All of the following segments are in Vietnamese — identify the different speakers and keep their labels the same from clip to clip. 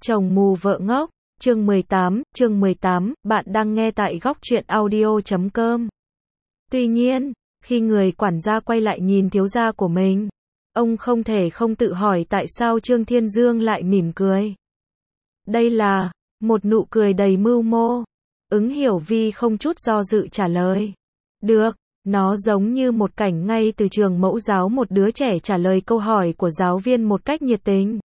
Speaker 1: Chồng mù vợ ngốc, chương 18, bạn đang nghe tại góc truyện audio.com. Tuy nhiên, khi người quản gia quay lại nhìn thiếu gia của mình, ông không thể không tự hỏi tại sao Trương Thiên Dương lại mỉm cười. Đây là một nụ cười đầy mưu mô. Ứng Hiểu Vi không chút do dự trả lời. Được, nó giống như một cảnh ngay từ trường mẫu giáo, một đứa trẻ trả lời câu hỏi của giáo viên một cách nhiệt tình,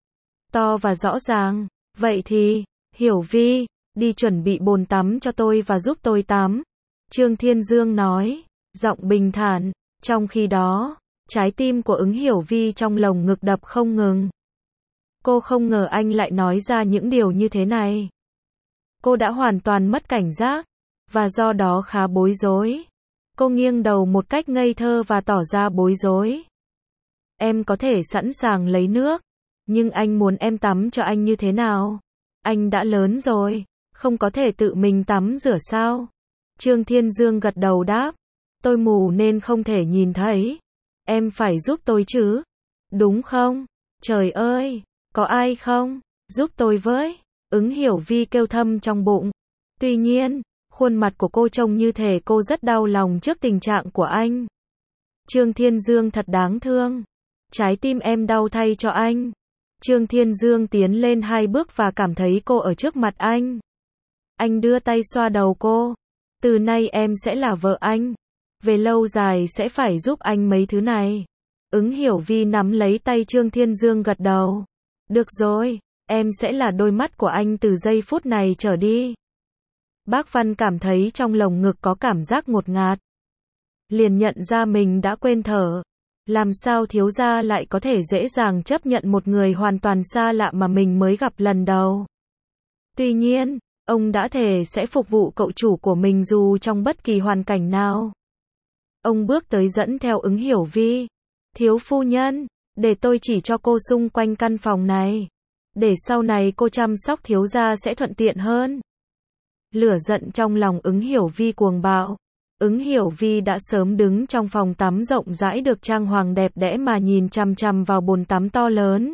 Speaker 1: to và rõ ràng. Vậy thì, Hiểu Vi, đi chuẩn bị bồn tắm cho tôi và giúp tôi tắm. Trương Thiên Dương nói, giọng bình thản. Trong khi đó, trái tim của Ứng Hiểu Vi trong lồng ngực đập không ngừng. Cô không ngờ anh lại nói ra những điều như thế này. Cô đã hoàn toàn mất cảnh giác, và do đó khá bối rối. Cô nghiêng đầu một cách ngây thơ và tỏ ra bối rối. Em có thể sẵn sàng lấy nước, nhưng anh muốn em tắm cho anh như thế nào? Anh đã lớn rồi, không có thể tự mình tắm rửa sao? Trương Thiên Dương gật đầu đáp. Tôi mù nên không thể nhìn thấy. Em phải giúp tôi chứ? Đúng không? Trời ơi, có ai không? Giúp tôi với. Ứng Hiểu Vi kêu thầm trong bụng. Tuy nhiên, khuôn mặt của cô trông như thể cô rất đau lòng trước tình trạng của anh. Trương Thiên Dương thật đáng thương. Trái tim em đau thay cho anh. Trương Thiên Dương tiến lên 2 bước và cảm thấy cô ở trước mặt anh. Anh đưa tay xoa đầu cô. Từ nay em sẽ là vợ anh. Về lâu dài sẽ phải giúp anh mấy thứ này. Ứng Hiểu Vi nắm lấy tay Trương Thiên Dương gật đầu. Được rồi, em sẽ là đôi mắt của anh từ giây phút này trở đi. Bác Văn cảm thấy trong lồng ngực có cảm giác ngột ngạt. Liền nhận ra mình đã quên thở. Làm sao thiếu gia lại có thể dễ dàng chấp nhận một người hoàn toàn xa lạ mà mình mới gặp lần đầu. Tuy nhiên, ông đã thề sẽ phục vụ cậu chủ của mình dù trong bất kỳ hoàn cảnh nào. Ông bước tới dẫn theo Ứng Hiểu Vi. Thiếu phu nhân, để tôi chỉ cho cô xung quanh căn phòng này. Để sau này cô chăm sóc thiếu gia sẽ thuận tiện hơn. Lửa giận trong lòng Ứng Hiểu Vi cuồng bạo. Ứng Hiểu Vi đã sớm đứng trong phòng tắm rộng rãi được trang hoàng đẹp đẽ mà nhìn chằm chằm vào bồn tắm to lớn.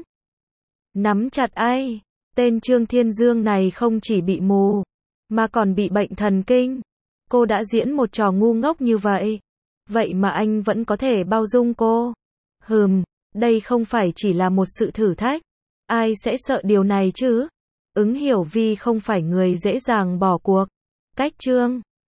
Speaker 1: Nắm chặt ai, tên Trương Thiên Dương này không chỉ bị mù, mà còn bị bệnh thần kinh. Cô đã diễn một trò ngu ngốc như vậy. Vậy mà anh vẫn có thể bao dung cô. Đây không phải chỉ là một sự thử thách. Ai sẽ sợ điều này chứ? Ứng Hiểu Vi không phải người dễ dàng bỏ cuộc. Cách Trương